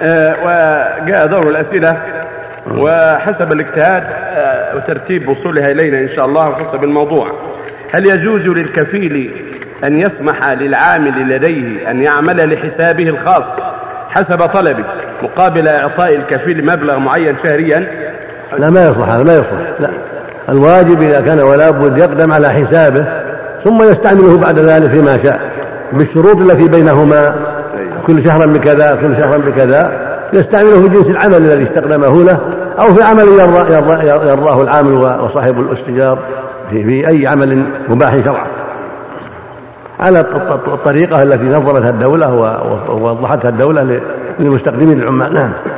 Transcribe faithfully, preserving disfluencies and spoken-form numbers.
وجاء دور الأسئلة وحسب الاجتهاد وترتيب وصولها إلينا إن شاء الله وحسب الموضوع. هل يجوز للكفيل أن يسمح للعامل لديه أن يعمل لحسابه الخاص حسب طلبه مقابل إعطاء الكفيل مبلغ معين شهريا؟ لا، ما يصلح هذا، ما يصلح. لا، الواجب إذا كان ولا بد يقدم على حسابه ثم يستعمله بعد ذلك فيما شاء بالشروط التي بينهما، كل شهر بكذا كل شهر بكذا، يستعمله في جنس العمل الذي استخدمه له أو في عمل يرضاه العامل وصاحب الاستئجار في أي عمل مباح شرعا على الطريقة التي نظمتها الدولة ووضحتها الدولة للمستخدمين العمال. نعم.